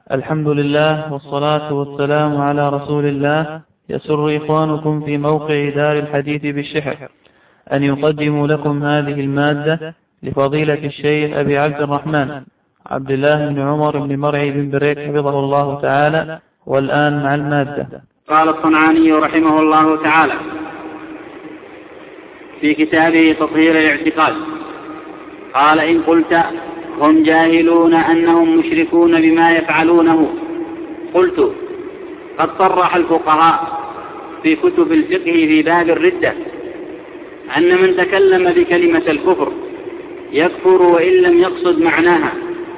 الحمد لله والصلاة والسلام على رسول الله. يسر إخوانكم في موقع دار الحديث بالشحر أن يقدموا لكم هذه المادة لفضيلة الشيخ أبي عبد الرحمن عبد الله بن عمر بن مرعي بن بريك حفظه الله تعالى. والآن مع المادة. قال الصنعاني رحمه الله تعالى في كتابه تطهير الاعتقاد، قال: إن قلت هم جاهلون أنهم مشركون بما يفعلونه، قلت: قد صرح الفقهاء في كتب الفقه في باب الردة أن من تكلم بكلمة الكفر يكفر وإن لم يقصد معناها.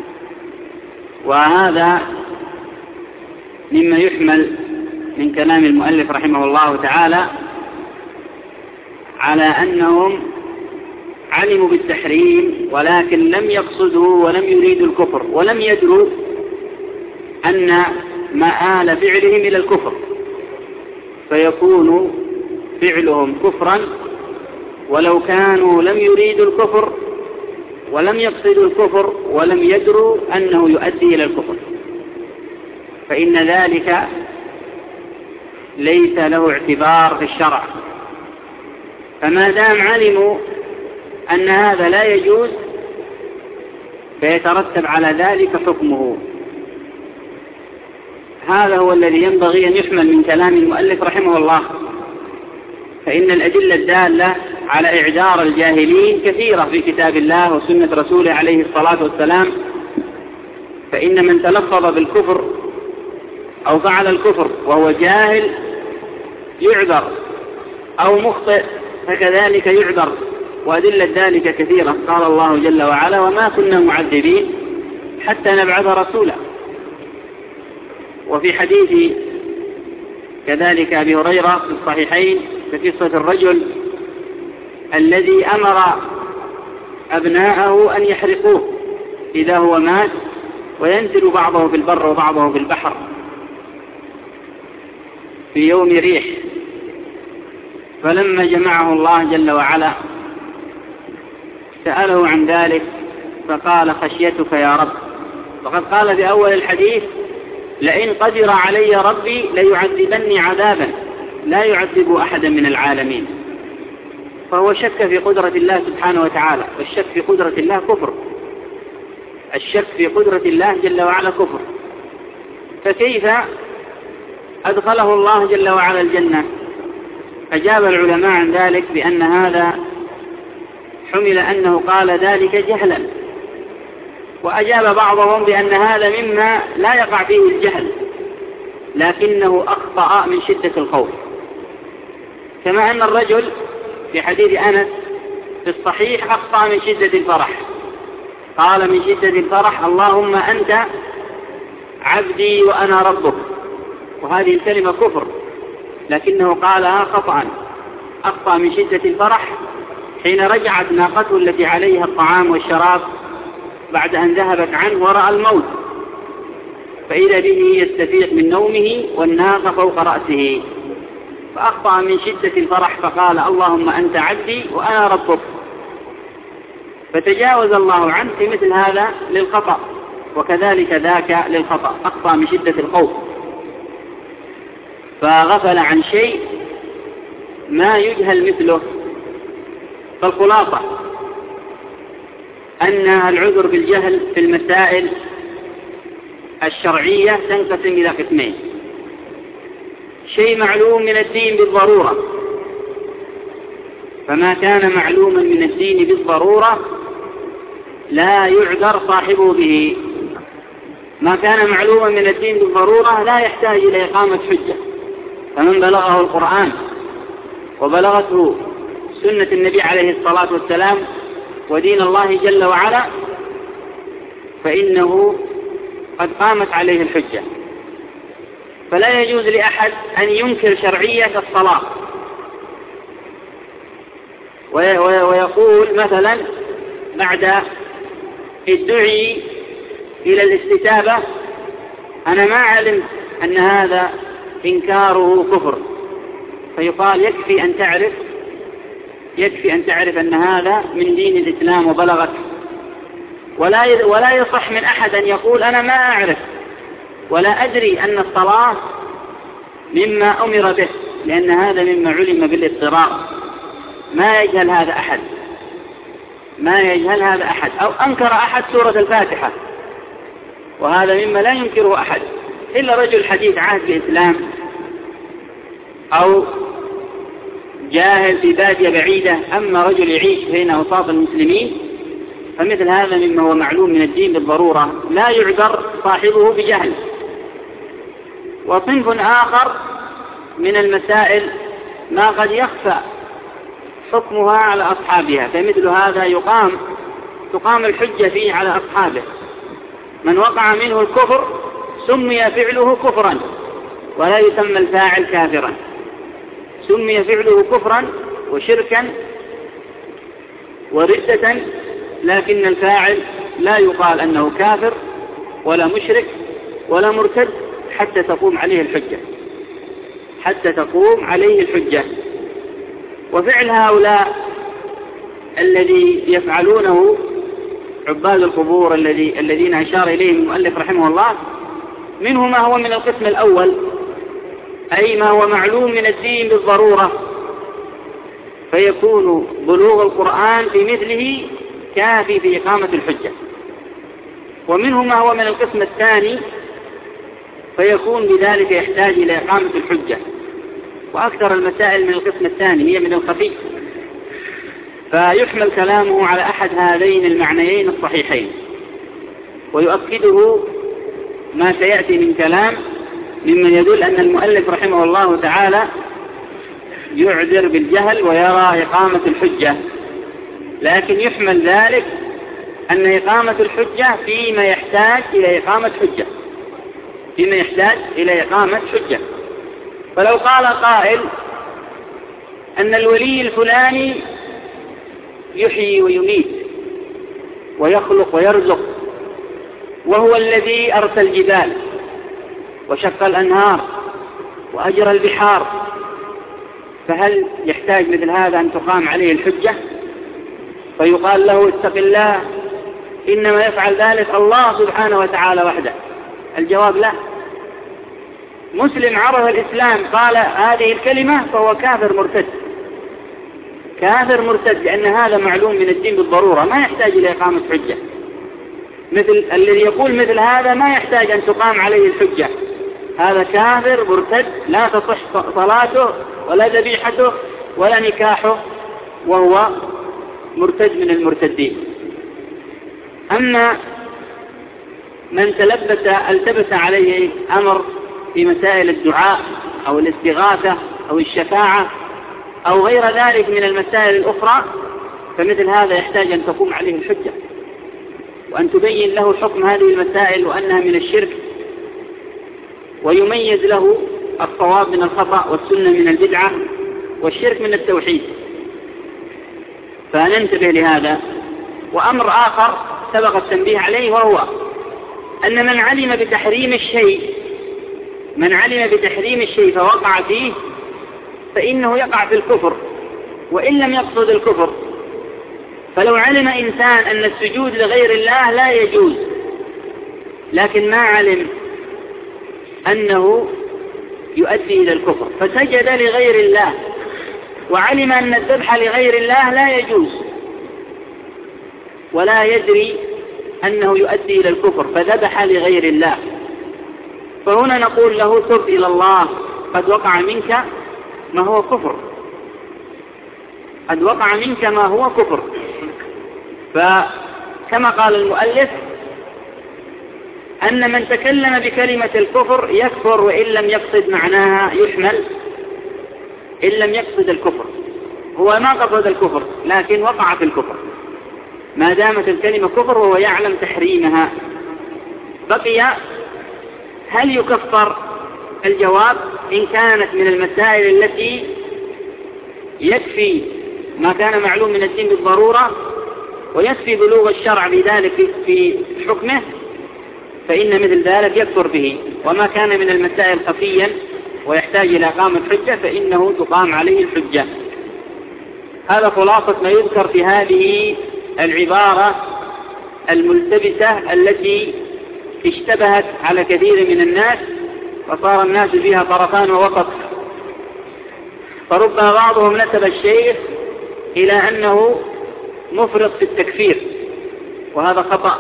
وهذا مما يحمل من كلام المؤلف رحمه الله تعالى على أنهم علموا بالتحريم ولكن لم يقصدوا ولم يريدوا الكفر، ولم يدروا أن مآل فعلهم إلى الكفر، فيكون فعلهم كفرا ولو كانوا لم يريدوا الكفر ولم يقصدوا الكفر ولم يدروا أنه يؤدي إلى الكفر، فإن ذلك ليس له اعتبار في الشرع. فما دام علموا أن هذا لا يجوز فيترتب على ذلك حكمه. هذا هو الذي ينبغي أن يحمل من كلام المؤلف رحمه الله، فإن الأدلة الدالة على إعذار الجاهلين كثيرة في كتاب الله وسنة رسوله عليه الصلاة والسلام. فإن من تلفظ بالكفر أو فعل الكفر وهو جاهل يعذر، أو مخطئ فكذلك يعذر، وأدلة ذلك كثيرة. قال الله جل وعلا: وما كنا معذبين حتى نبعث رسولا. وفي حديث كذلك أبي هريرة في الصحيحين في قصة الرجل الذي أمر أبناءه أن يحرقوه إذا هو مات، وينزل بعضه في البر وبعضه في البحر في يوم ريح. فلما جمعه الله جل وعلا سأله عن ذلك فقال: خشيتك يا رب. وقد قال في أول الحديث: لئن قدر علي ربي ليعذبني عذابا لا يعذب أحدا من العالمين. فهو شك في قدرة الله سبحانه وتعالى، والشك في قدرة الله كفر. الشك في قدرة الله جل وعلا كفر. فكيف أدخله الله جل وعلا الجنة؟ أجاب العلماء عن ذلك بأن هذا حمل أنه قال ذلك جهلا، وأجاب بعضهم بأن هذا مما لا يقع فيه الجهل لكنه أخطأ من شدة الخوف. كما أن الرجل في حديث أنس في الصحيح أخطأ من شدة الفرح، قال من شدة الفرح: اللهم أنت عبدي وأنا ربك. وهذه الكلمة كفر، لكنه قالها خطأ، أخطأ من شدة الفرح حين رجعت ناقته التي عليها الطعام والشراب بعد أن ذهبت عنه ورأى الموت، فإذا به يستفيق من نومه والناقة فوق رأسه، فأخطأ من شدة الفرح فقال: اللهم أنت عبدي وأنا ربك. فتجاوز الله عنه في مثل هذا للخطأ، وكذلك ذاك للخطأ، أخطأ من شدة الخوف فغفل عن شيء ما يجهل مثله. فالخلاصة أن العذر بالجهل في المسائل الشرعية تنقسم إلى قسمين: شيء معلوم من الدين بالضرورة، فما كان معلوما من الدين بالضرورة لا يعذر صاحبه به. ما كان معلوما من الدين بالضرورة لا يحتاج إلى إقامة حجة. فمن بلغه القرآن وبلغته سنة النبي عليه الصلاة والسلام ودين الله جل وعلا فإنه قد قامت عليه الحجة. فلا يجوز لأحد أن ينكر شرعية الصلاة ويقول مثلا بعد الدعي إلى الاستتابة: أنا ما علمت أن هذا إنكاره كفر. فيقال: يكفي أن تعرف أن هذا من دين الإسلام وبلغت. ولا يصح من أحد أن يقول: أنا ما أعرف ولا أدري أن الصلاة مما أمر به، لأن هذا مما علم بالاضطرار، ما يجهل هذا أحد، ما يجهل هذا أحد. أو أنكر أحد سورة الفاتحة، وهذا مما لا ينكره أحد إلا رجل حديث عهد الإسلام أو جاهل في بادية بعيدة. أما رجل يعيش بين أوساط المسلمين فمثل هذا مما هو معلوم من الدين بالضرورة، لا يعذر صاحبه بجهل. وصنف آخر من المسائل ما قد يخفى حكمها على أصحابها، فمثل هذا تقام الحجة فيه على أصحابه. من وقع منه الكفر سمي فعله كفرا ولا يسمى الفاعل كافرا، سمي فعله كفرا وشركا وردة، لكن الفاعل لا يقال أنه كافر ولا مشرك ولا مرتد حتى تقوم عليه الحجة، حتى تقوم عليه الحجة. وفعل هؤلاء الذي يفعلونه عباد القبور الذين أشار إليهم المؤلف رحمه الله، منه ما هو من القسم الأول، أي ما هو معلوم من الدين بالضرورة، فيكون بلوغ القرآن في مثله كافي في إقامة الحجة. ومنه ما هو من القسم الثاني، فيكون بذلك يحتاج إلى إقامة الحجة. وأكثر المسائل من القسم الثاني هي من الخفي، فيحمل كلامه على أحد هذين المعنيين الصحيحين. ويؤكده ما سيأتي من كلام ممن يدل أن المؤلف رحمه الله تعالى يعذر بالجهل ويرى إقامة الحجة، لكن يحمل ذلك أن إقامة الحجة فيما يحتاج إلى إقامة حجة، فيما يحتاج إلى إقامة حجة. فلو قال قائل أن الولي الفلاني يحيي ويميت ويخلق ويرزق، وهو الذي أرسل الجبال وشق الأنهار وأجرى البحار، فهل يحتاج مثل هذا أن تقام عليه الحجة فيقال له اتق الله، إنما يفعل ذلك الله سبحانه وتعالى وحده؟ الجواب لا. مسلم عرف الإسلام قال هذه الكلمة فهو كافر مرتد، كافر مرتد، لأن هذا معلوم من الدين بالضرورة، ما يحتاج إلى إقامة حجة. مثل الذي يقول مثل هذا ما يحتاج أن تقام عليه الحجة، هذا كافر مرتد لا تصح صلاته ولا ذبيحته ولا نكاحه، وهو مرتد من المرتدين. أما من التبس عليه أمر في مسائل الدعاء أو الاستغاثة أو الشفاعة أو غير ذلك من المسائل الأخرى، فمثل هذا يحتاج أن تقوم عليه الحجة وأن تبين له حكم هذه المسائل وأنها من الشرك، ويميز له الصواب من الخطأ والسنة من البدعة والشرك من التوحيد، فننتبه لهذا. وأمر آخر سبق التنبيه عليه، وهو أن من علم بتحريم الشيء فوقع فيه فإنه يقع في الكفر وإن لم يقصد الكفر. فلو علم إنسان أن السجود لغير الله لا يجوز، لكن ما علم أنه يؤدي إلى الكفر فسجد لغير الله، وعلم أن الذبح لغير الله لا يجوز ولا يدري أنه يؤدي إلى الكفر فذبح لغير الله، فهنا نقول له تب إلى الله، قد وقع منك ما هو كفر، قد وقع منك ما هو كفر. فكما قال المؤلف أن من تكلم بكلمة الكفر يكفر وإن لم يقصد معناها، يحمل إن لم يقصد الكفر، هو ما قصد الكفر لكن وقع في الكفر ما دامت الكلمة كفر وهو يعلم تحريمها. بقي هل يكفر؟ الجواب إن كانت من المسائل التي يكفي ما كان معلوم من الدين بالضرورة ويكفي بلوغ الشرع بذلك في حكمه، فإن مثل ذلك يكفر به. وما كان من المسائل خفيا ويحتاج إلى إقامة حجة فإنه تقام عليه الحجة. هذا خلاصة ما يذكر في هذه العبارة الملتبسة التي اشتبهت على كثير من الناس وصار الناس فيها طرفان ووسط، فربما بعضهم نسب الشيخ إلى أنه مفرط في التكفير، وهذا خطأ،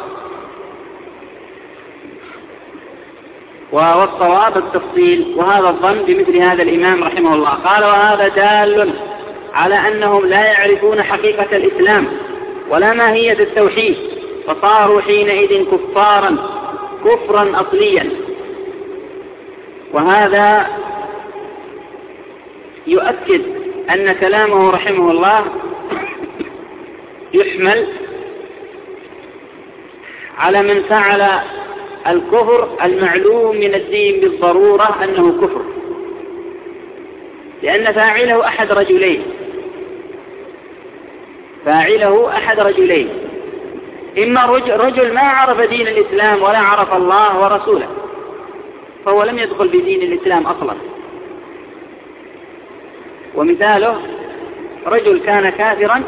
والصواب التفصيل، وهذا الظن بمثل هذا الإمام رحمه الله. قال: وهذا دال على أنهم لا يعرفون حقيقة الإسلام ولا ماهية التوحيد، فصاروا حينئذ كفارا كفرا أصليا. وهذا يؤكد أن كلامه رحمه الله يحمل على من فعل الكفر المعلوم من الدين بالضرورة أنه كفر، لأن فاعله أحد رجلين، إما رجل ما عرف دين الإسلام ولا عرف الله ورسوله، فهو لم يدخل بدين الإسلام أصلا. ومثاله رجل كان كافرا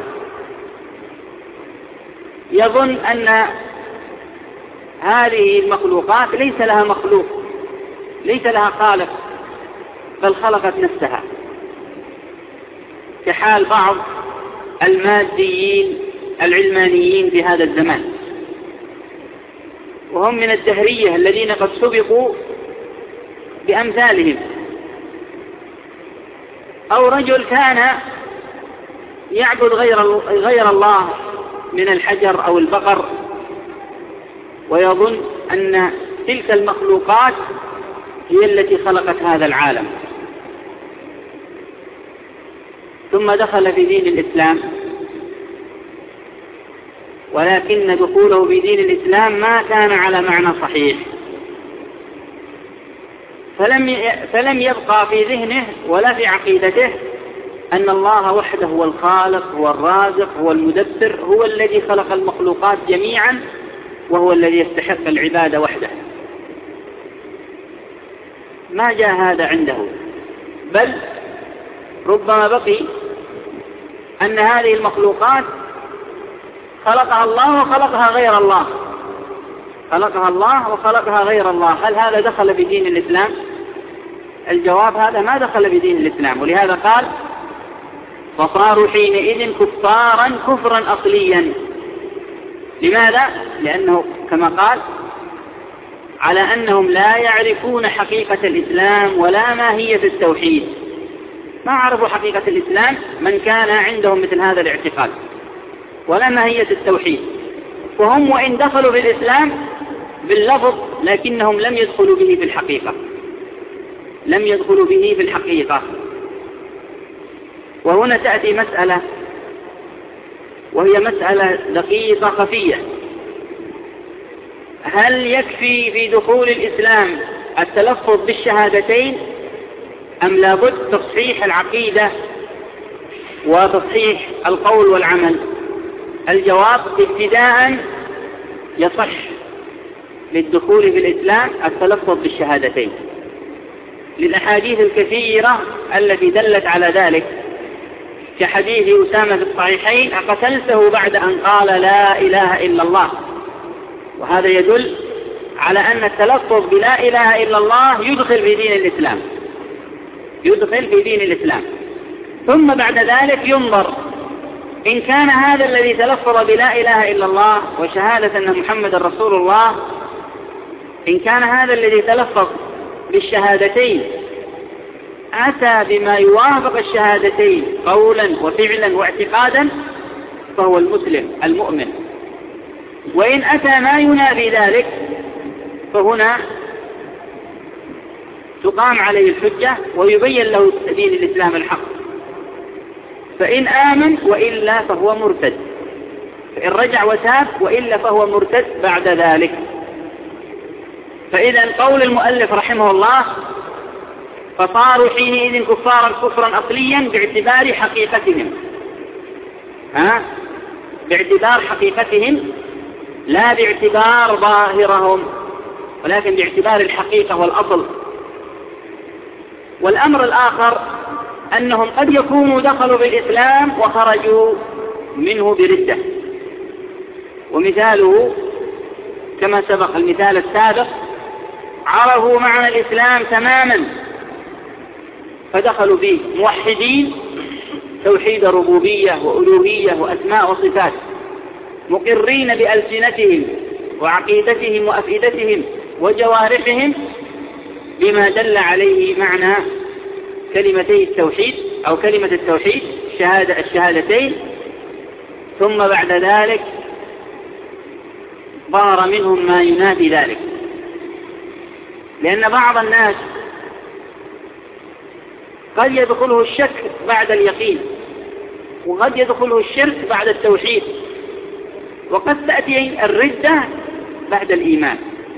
يظن أن هذه المخلوقات ليس لها مخلوق، ليس لها خالق، بل خلقت نفسها، كحال بعض الماديين العلمانيين في هذا الزمان، وهم من الدهرية الذين قد سبقوا بأمثالهم. أو رجل كان يعبد غير الله من الحجر أو البقر، ويظن أن تلك المخلوقات هي التي خلقت هذا العالم، ثم دخل في دين الإسلام، ولكن دخوله في دين الإسلام ما كان على معنى صحيح، فلم يبقى في ذهنه ولا في عقيدته أن الله وحده هو الخالق، هو الرازق، هو المدبر، هو الذي خلق المخلوقات جميعا، وهو الذي يستحق العبادة وحده. ما جاء هذا عنده، بل ربما بقي أن هذه المخلوقات خلقها الله وخلقها غير الله، خلقها الله وخلقها غير الله. هل هذا دخل في دين الإسلام؟ الجواب: هذا ما دخل في دين الإسلام. ولهذا قال: فصاروا حينئذ كفارا كفرا أصليا. لماذا؟ لأنه كما قال: على أنهم لا يعرفون حقيقة الإسلام ولا ماهية التوحيد. ما عرفوا حقيقة الإسلام من كان عندهم مثل هذا الاعتقاد، ولا ماهية التوحيد، وهم وإن دخلوا في الإسلام باللفظ لكنهم لم يدخلوا به في الحقيقة، لم يدخلوا به في الحقيقة. وهنا تأتي مسألة، وهي مسألة دقيقة خفية: هل يكفي في دخول الإسلام التلفظ بالشهادتين أم لابد تصحيح العقيدة وتصحيح القول والعمل؟ الجواب: ابتداء يصح للدخول في الإسلام التلفظ بالشهادتين، للأحاديث الكثيرة التي دلت على ذلك، كحديث أسامة في الصحيحين: أقتلته بعد أن قال لا إله إلا الله. وهذا يدل على أن التلفظ بلا إله إلا الله يدخل في دين الإسلام، يدخل في دين الإسلام. ثم بعد ذلك ينظر إن كان هذا الذي تلفظ بلا إله إلا الله وشهادة أن محمد رسول الله، إن كان هذا الذي تلفظ بالشهادتين أتى بما يوافق الشهادتين قولا وفعلا واعتقادا، فهو المسلم المؤمن. وإن أتى ما ينافي ذلك فهنا تقام عليه الحجة ويبين له دين الإسلام الحق، فإن آمن وإلا فهو مرتد، فإن رجع وتاب وإلا فهو مرتد بعد ذلك. فإذا قول المؤلف رحمه الله: فصاروا حينئذ كفارا كفرا أصليا باعتبار حقيقتهم، باعتبار حقيقتهم لا باعتبار ظاهرهم، ولكن باعتبار الحقيقة والأصل. والأمر الآخر أنهم قد يكونوا دخلوا بالإسلام وخرجوا منه بردة، ومثاله كما سبق المثال السابق، عرفوا معنى الإسلام تماما فدخلوا فيه موحدين توحيد ربوبية وألوهية وأسماء وصفات، مقرين بألسنتهم وعقيدتهم وأفئدتهم وجوارحهم بما دل عليه معنى كلمتي التوحيد أو كلمة التوحيد الشهادتين. ثم بعد ذلك ظهر منهم ما ينافي ذلك، لأن بعض الناس قد يدخله الشك بعد اليقين، وقد يدخله الشرك بعد التوحيد، وقد تأتي الردة بعد الإيمان.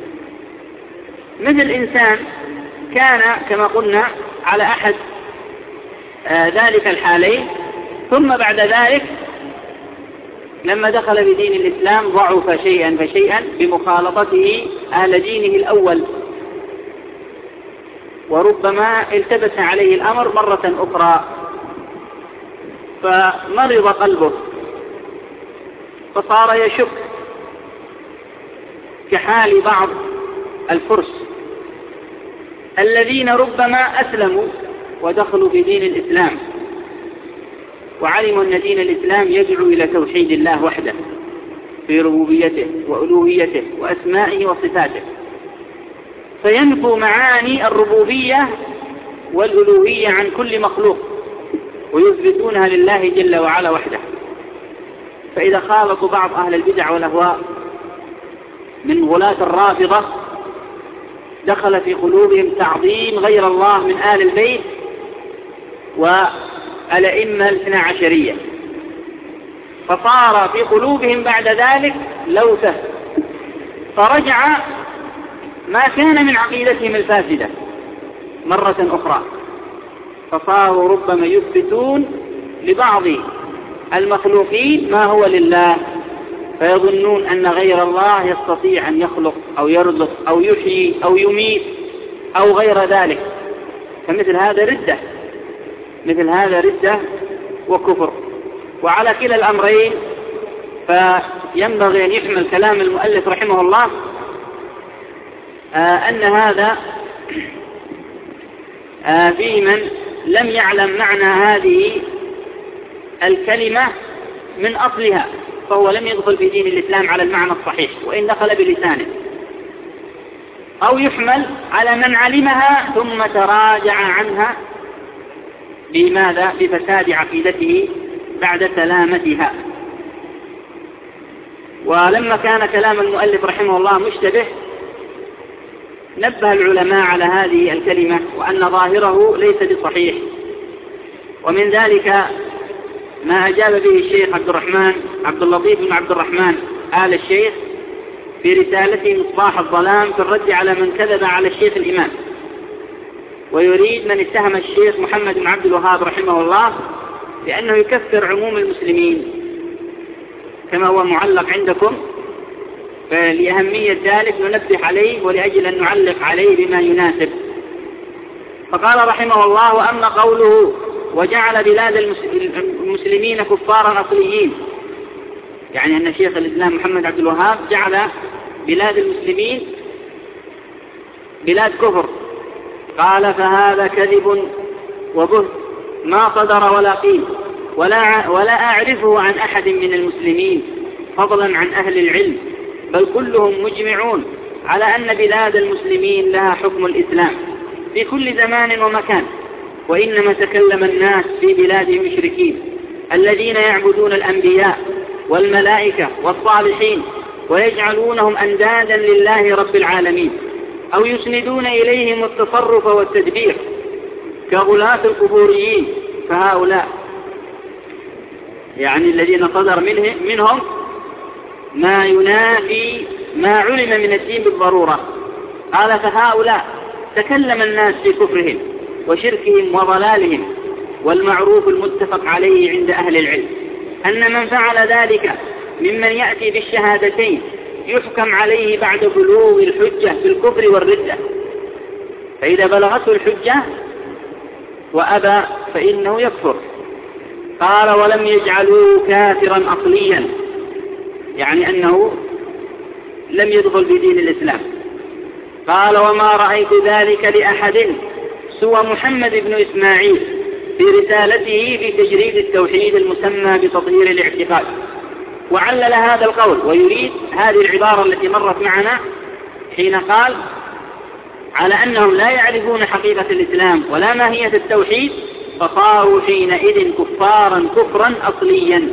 مثل إنسان كان كما قلنا على أحد ذلك الحالين، ثم بعد ذلك لما دخل بدين الإسلام ضعف شيئا فشيئا بمخالطته أهل دينه الأول، وربما التبس عليه الأمر مرة أخرى فمرض قلبه فصار يشك، كحال بعض الفرس الذين ربما أسلموا ودخلوا في دين الإسلام وعلموا أن دين الإسلام يدعو إلى توحيد الله وحده في ربوبيته وألوهيته وأسمائه وصفاته، فينفوا معاني الربوبية والألوهية عن كل مخلوق ويثبتونها لله جل وعلا وحده. فإذا خالطوا بعض أهل البدع والأهواء من غلاة الرافضة دخل في قلوبهم تعظيم غير الله من آل البيت والأئمة الاثنا عشرية، فصار في قلوبهم بعد ذلك لوثة، فرجع ما كان من عقيدتهم الفاسدة مرة أخرى، فصاروا ربما يثبتون لبعض المخلوقين ما هو لله، فيظنون أن غير الله يستطيع أن يخلق أو يرزق أو يحيي أو يميت أو غير ذلك. فمثل هذا ردة، مثل هذا ردة وكفر. وعلى كلا الأمرين فينبغي أن يحمل كلام المؤلف رحمه الله أن هذا في من لم يعلم معنى هذه الكلمة من أصلها، فهو لم يدخل في دين الإسلام على المعنى الصحيح وإن دخل بلسانه، أو يحمل على من علمها ثم تراجع عنها بماذا؟ بفساد عقيدته بعد سلامتها. ولما كان كلام المؤلف رحمه الله مشتبه نبه العلماء على هذه الكلمة وأن ظاهره ليس بصحيح، ومن ذلك ما أجاب به الشيخ عبد اللطيف بن عبد الرحمن آل الشيخ في رسالته مصباح الظلام في الرد على من كذب على الشيخ الإمام، ويريد من اتهم الشيخ محمد بن عبد الوهاب رحمه الله بأنه يكفر عموم المسلمين كما هو معلق عندكم، فلأهمية ذلك ننبه عليه ولأجل أن نعلق عليه بما يناسب. فقال رحمه الله: وأما قوله وجعل بلاد المسلمين كفارا أصليين، يعني أن شيخ الإسلام محمد عبد الوهاب جعل بلاد المسلمين بلاد كفر، قال فهذا كذب وبهت ما صدر ولا قيل ولا أعرفه عن أحد من المسلمين فضلا عن أهل العلم، بل كلهم مجمعون على أن بلاد المسلمين لها حكم الإسلام في كل زمان ومكان، وإنما تكلم الناس في بلاد المشركين الذين يعبدون الأنبياء والملائكة والصالحين ويجعلونهم أندادا لله رب العالمين، أو يسندون إليهم التصرف والتدبير كغلاة القبوريين. فهؤلاء يعني الذين صدر منهم ما ينافي ما علم من الدين بالضرورة. قال فهؤلاء تكلم الناس في كفرهم وشركهم وضلالهم، والمعروف المتفق عليه عند أهل العلم أن من فعل ذلك ممن يأتي بالشهادتين يحكم عليه بعد بلوغ الحجة بالكفر والردة، فإذا بلغته الحجة وأبى فإنه يكفر. قال ولم يجعلوه كافرا أصليا، يعني أنه لم يدخل في دين الإسلام. قال وما رأيت ذلك لأحد سوى محمد بن إسماعيل في رسالته في تجريد التوحيد المسمى بتطهير الاعتقاد. وعلل هذا القول ويريد هذه العبارة التي مرت معنا حين قال على أنهم لا يعرفون حقيقة الإسلام ولا ماهية التوحيد فصاروا حينئذ كفارا كفرا أصليا.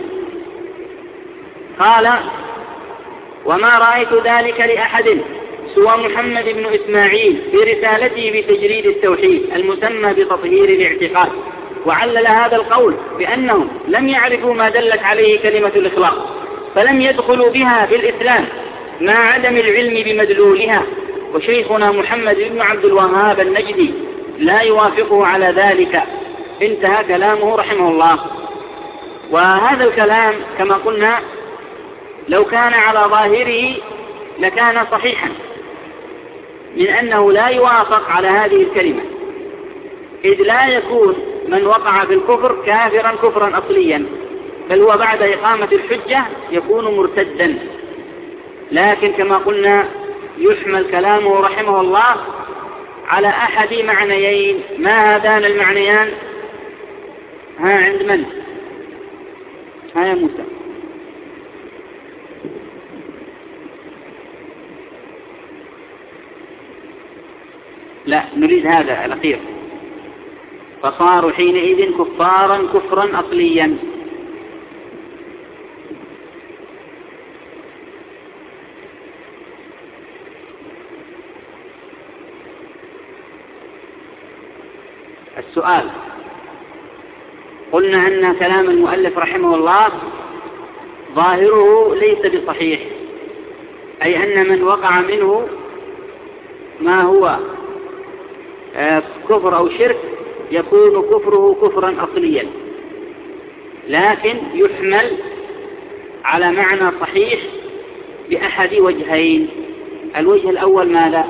قال وما رأيت ذلك لأحد سوى محمد بن إسماعيل في رسالته بتجريد التوحيد المسمى بتطهير الاعتقاد. وعلل هذا القول بأنهم لم يعرفوا ما دلت عليه كلمة الإخلاص فلم يدخلوا بها في الإسلام مع عدم العلم بمدلولها. وشيخنا محمد بن عبد الوهاب النجدي لا يوافقه على ذلك. انتهى كلامه رحمه الله. وهذا الكلام كما قلنا لو كان على ظاهره لكان صحيحا من أنه لا يوافق على هذه الكلمة، إذ لا يكون من وقع في الكفر كافرا كفرا أصليا، بل هو بعد إقامة الحجة يكون مرتدا. لكن كما قلنا يحمل كلامه رحمه الله على أحد معنيين. ما هذان المعنيان؟ عند من؟ يا موسى. لا، نريد هذا الأخير. فصاروا حينئذ كفارا كفرا أصليا. السؤال: قلنا أن كلام المؤلف رحمه الله ظاهره ليس بصحيح، أي أن من وقع منه ما هو كفر أو شرك يكون كفره كفرا أصليا، لكن يحمل على معنى صحيح بأحد وجهين. الوجه الأول ماذا؟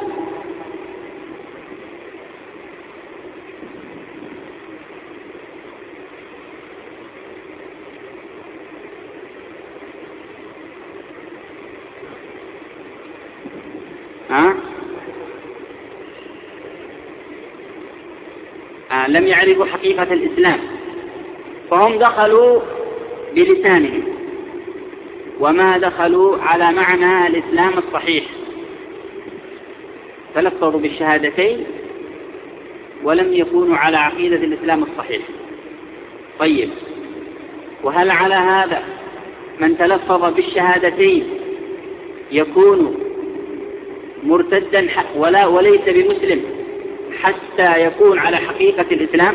لم يعرفوا حقيقة الإسلام فهم دخلوا بلسانهم وما دخلوا على معنى الإسلام الصحيح، تلفظوا بالشهادتين ولم يكونوا على عقيدة الإسلام الصحيح. طيب، وهل على هذا من تلفظ بالشهادتين يكون مرتدا وليس بمسلم حتى يكون على حقيقة الإسلام؟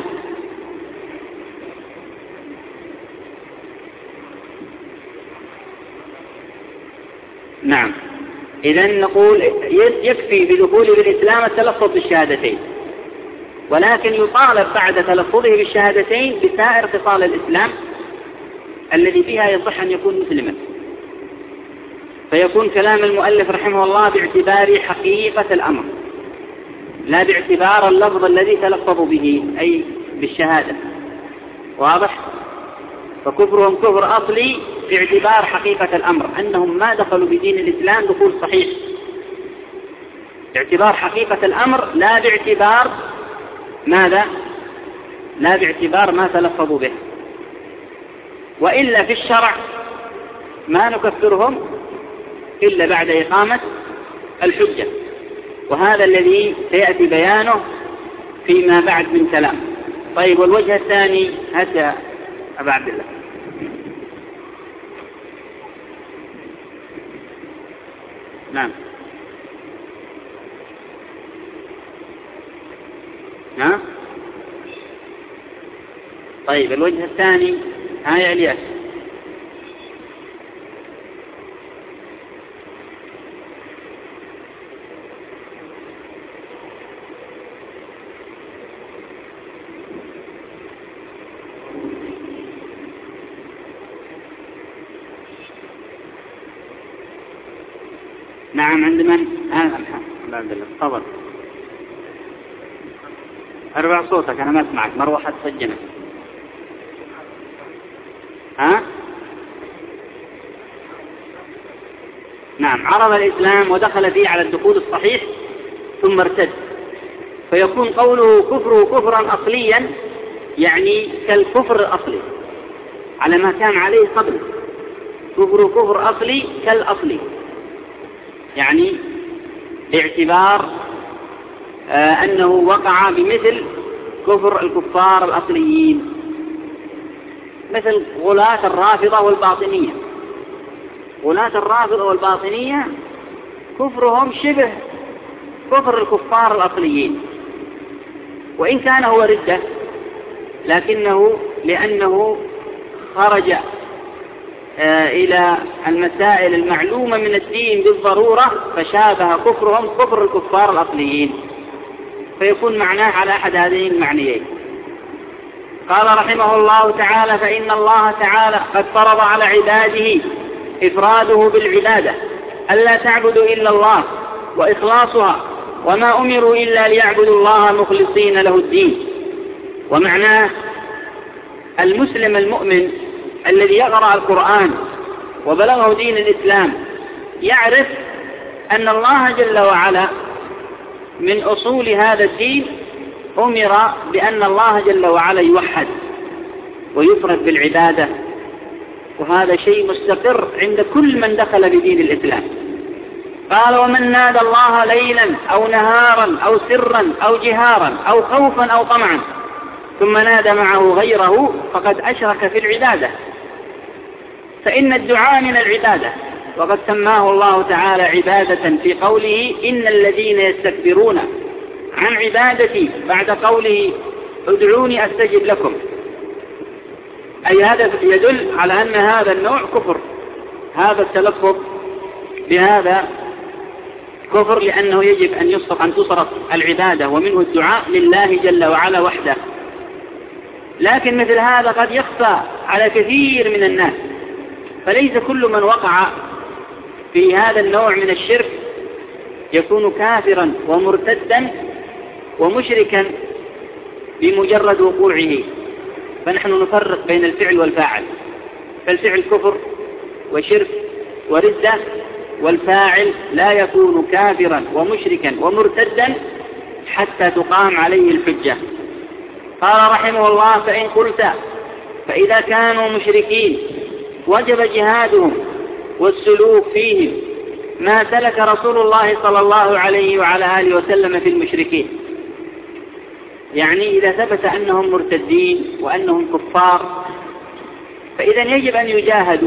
نعم. إذن نقول يكفي بدخوله بالإسلام التلفظ بالشهادتين، ولكن يطالب بعد تلفظه بالشهادتين بسائر خصال الإسلام الذي فيها يصح أن يكون مسلما. فيكون كلام المؤلف رحمه الله باعتبار حقيقة الأمر لا باعتبار اللفظ الذي تلفظوا به أي بالشهادة. واضح؟ فكفرهم كفر أصلي باعتبار حقيقة الأمر، أنهم ما دخلوا بدين الإسلام دخول صحيح، باعتبار حقيقة الأمر لا باعتبار ماذا؟ لا باعتبار ما تلفظوا به. وإلا في الشرع ما نكفرهم إلا بعد إقامة الحجة، وهذا الذي سيأتي بيانه فيما بعد من كلام. طيب، والوجه الثاني هذا أبا عبد الله. نعم. ها؟ طيب، الوجه الثاني يا إلياس. نعم، عند من؟ عبد الله. تفضل. ارفع صوتك، أنا ما أسمعك. مروحة تسجنك. نعم، عرض الإسلام ودخل فيه على الدخول الصحيح ثم ارتد، فيكون قوله كفره كفرا أصليا يعني كالكفر الأصلي على ما كان عليه قبل. كفره كفر أصلي كالأصلي، يعني باعتبار أنه وقع بمثل كفر الكفار الأصليين، مثل غلاة الرافضة والباطنية. غلاة الرافضة والباطنية كفرهم شبه كفر الكفار الأصليين، وإن كان هو ردة، لكنه لأنه خرج إلى المسائل المعلومة من الدين بالضرورة فشابه كفرهم كفر الكفار الأصليين، فيكون معناه على أحد هذين المعنيين. قال رحمه الله تعالى: فإن الله تعالى قد فرض على عباده إفراده بالعبادة، ألا تعبدوا إلا الله وإخلاصها، وما أمروا إلا ليعبدوا الله مخلصين له الدين. ومعناه المسلم المؤمن الذي يقرأ القرآن وبلغه دين الإسلام يعرف أن الله جل وعلا من أصول هذا الدين أمر بأن الله جل وعلا يوحد ويفرد بالعبادة، وهذا شيء مستقر عند كل من دخل بدين الإسلام. قال: ومن نادى الله ليلا أو نهارا أو سرا أو جهارا أو خوفا أو طمعا ثم نادى معه غيره فقد أشرك في العبادة، فإن الدعاء من العبادة، وقد سماه الله تعالى عبادة في قوله: إن الذين يستكبرون عن عبادتي، بعد قوله: ادعوني أستجب لكم. أي هذا يدل على أن هذا النوع كفر، هذا التلفظ بهذا كفر، لأنه يجب أن تصرف العبادة ومنه الدعاء لله جل وعلا وحده. لكن مثل هذا قد يخفى على كثير من الناس، فليس كل من وقع في هذا النوع من الشرك يكون كافرا ومرتدا ومشركا بمجرد وقوعه، فنحن نفرق بين الفعل والفاعل. فالفعل كفر وشرك وردة، والفاعل لا يكون كافرا ومشركا ومرتدا حتى تقام عليه الحجة. قال رحمه الله: فإن قلت فإذا كانوا مشركين وجب جهادهم والسلوك فيهم ما سلك رسول الله صلى الله عليه وعلى آله وسلم في المشركين، يعني إذا ثبت أنهم مرتدين وأنهم كفار فإذا يجب أن يجاهدوا.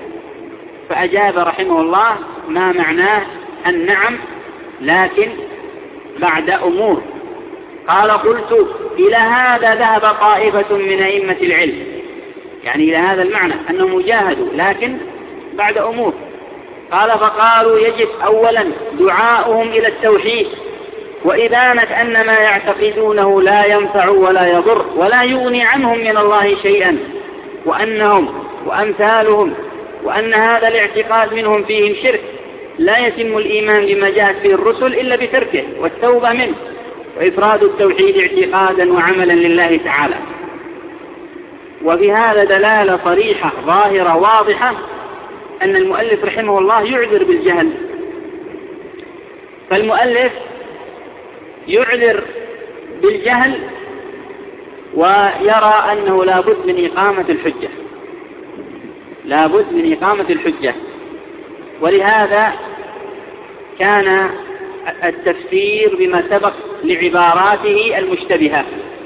فأجاب رحمه الله ما معناه النعم، لكن بعد أمور. قال: قلت إلى هذا ذهب طائفة من أئمة العلم، يعني إلى هذا المعنى أنهم جاهدوا لكن بعد أمور. قال: فقالوا يجب أولا دعاؤهم إلى التوحيد وإبانة أن ما يعتقدونه لا ينفع ولا يضر ولا يغني عنهم من الله شيئا، وأنهم وأمثالهم، وأن هذا الاعتقاد منهم فيهم شرك لا يتم الإيمان بما جاءت به الرسل إلا بتركه والتوبة منه، وإفراد التوحيد اعتقادا وعملا لله تعالى. وفي هذا دلالة صريحة ظاهرة واضحة أن المؤلف رحمه الله يعذر بالجهل. فالمؤلف يعذر بالجهل ويرى أنه لابد من إقامة الحجة، لابد من إقامة الحجة. ولهذا كان التفسير بما سبق لعباراته المشتبهة.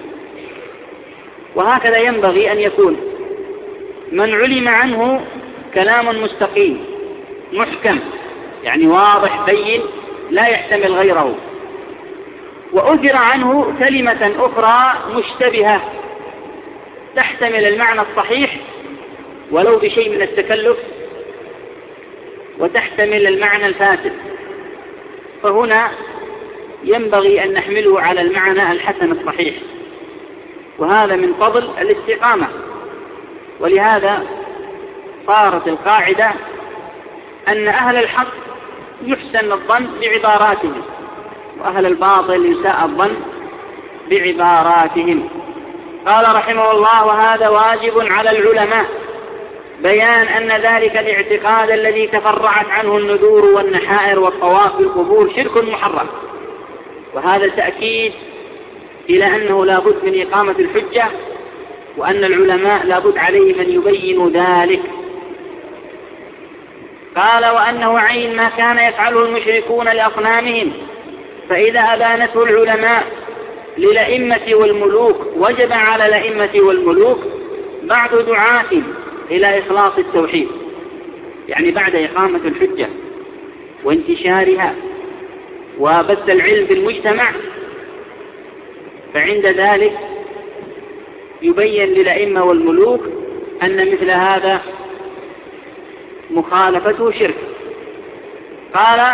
وهكذا ينبغي أن يكون من علم عنه كلام مستقيم محكم، يعني واضح بين لا يحتمل غيره، وأثر عنه كلمة أخرى مشتبهة تحتمل المعنى الصحيح ولو بشيء من التكلف وتحتمل المعنى الفاسد، فهنا ينبغي أن نحمله على المعنى الحسن الصحيح، وهذا من فضل الاستقامة. ولهذا صارت القاعدة أن أهل الحق يحسن الظن بعباراتهم، وأهل الباطل يساء الظن بعباراتهم. قال رحمه الله: وهذا واجب على العلماء بيان أن ذلك الاعتقاد الذي تفرعت عنه النذور والنحائر والطواف بالقبور شرك محرم. وهذا تأكيد إلى أنه لا بد من إقامة الحجة، وأن العلماء لا بد عليهم أن يبينوا ذلك. قال وأنه عين ما كان يفعله المشركون لأصنامهم، فإذا أبانته العلماء للأئمة والملوك وجب على الأئمة والملوك بعد دعاة إلى إخلاص التوحيد، يعني بعد إقامة الحجة وانتشارها وبث العلم في المجتمع، فعند ذلك يبين للأئمة والملوك أن مثل هذا مخالفته شرك. قال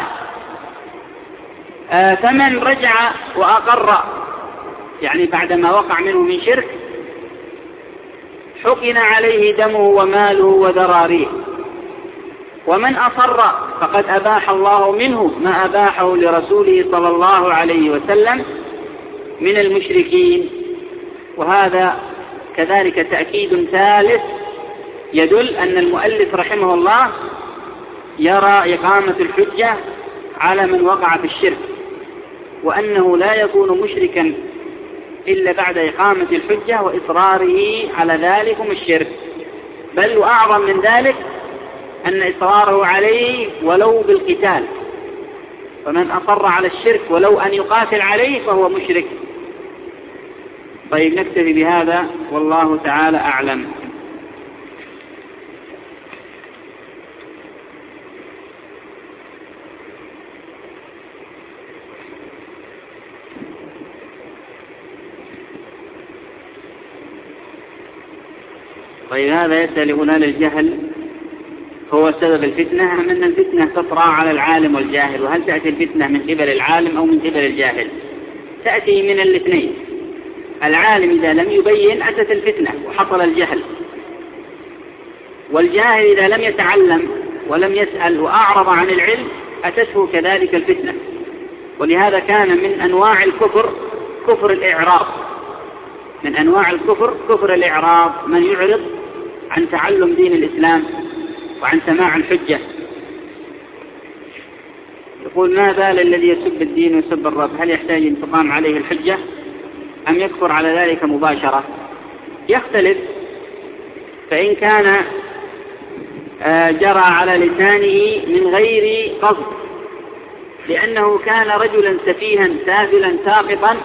فمن رجع وأقر، يعني بعدما وقع منه من شرك، حقن عليه دمه وماله وذراريه. ومن أصر فقد أباح الله منه ما أباحه لرسوله صلى الله عليه وسلم من المشركين. وهذا كذلك تأكيد ثالث يدل أن المؤلف رحمه الله يرى إقامة الحجة على من وقع في الشرك، وأنه لا يكون مشركا إلا بعد إقامة الحجة وإصراره على ذلكم الشرك. بل وأعظم من ذلك أن إصراره عليه ولو بالقتال، فمن أصر على الشرك ولو أن يقاتل عليه فهو مشرك. طيب نكتفي بهذا والله تعالى أعلم. طيب هذا يسأل هنا للجهل هو سبب الفتنة أم أن الفتنة تطرأ على العالم والجاهل؟ وهل تأتي الفتنة من قبل العالم أو من قبل الجاهل؟ تأتي من الاثنين. العالم إذا لم يبين أتت الفتنة وحصل الجهل، والجاهل إذا لم يتعلم ولم يسأل وأعرض عن العلم أتته كذلك الفتنة. ولهذا كان من أنواع الكفر كفر الإعراض، من أنواع الكفر كفر الإعراض، من يعرض عن تعلم دين الإسلام وعن سماع الحجة. يقول ما بال الذي يسب الدين ويسب الرب، هل يحتاج أن تقام عليه الحجة أم يكفر على ذلك مباشرة؟ يختلف. فإن كان جرى على لسانه من غير قصد، لأنه كان رجلا سفيها سافلا ساقطا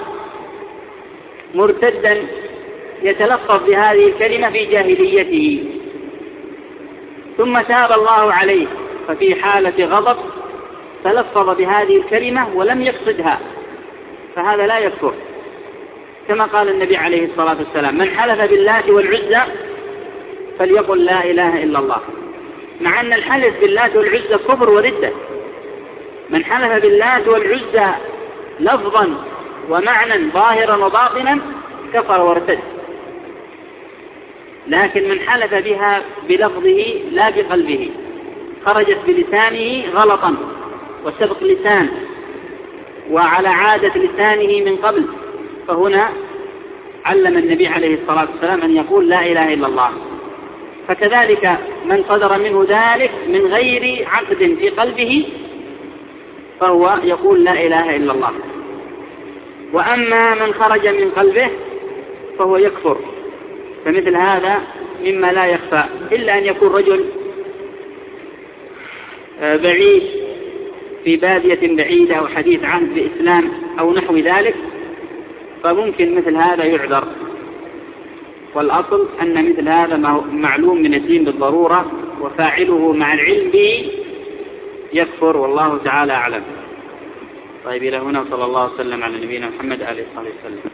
مرتدا يتلفظ بهذه الكلمة في جاهليته، ثم تاب الله عليه ففي حالة غضب تلفظ بهذه الكلمة ولم يقصدها، فهذا لا يكفر. كما قال النبي عليه الصلاة والسلام من حلف باللات والعزى فليقل لا إله إلا الله، مع أن الحلف باللات والعزى كفر وردة. من حلف باللات والعزى لفظا ومعنى ظاهرا وباطنا كفر وارتد، لكن من حلف بها بلفظه لا بقلبه، خرجت بلسانه غلطا وسبق لسان وعلى عادة لسانه من قبل، فهنا علم النبي عليه الصلاة والسلام أن يقول لا إله إلا الله. فكذلك من صدر منه ذلك من غير عقد في قلبه فهو يقول لا إله إلا الله. وأما من خرج من قلبه فهو يكفر. فمثل هذا مما لا يخفى، إلا أن يكون رجل بعيد في بادية بعيدة أو حديث عهد بإسلام أو نحو ذلك، فممكن مثل هذا يعذر. والأصل أن مثل هذا معلوم من الدين بالضرورة، وفاعله مع العلم به يكفر، والله تعالى أعلم. طيب إلى هنا، صلى الله وسلم على نبينا محمد آله الصلاة والسلام.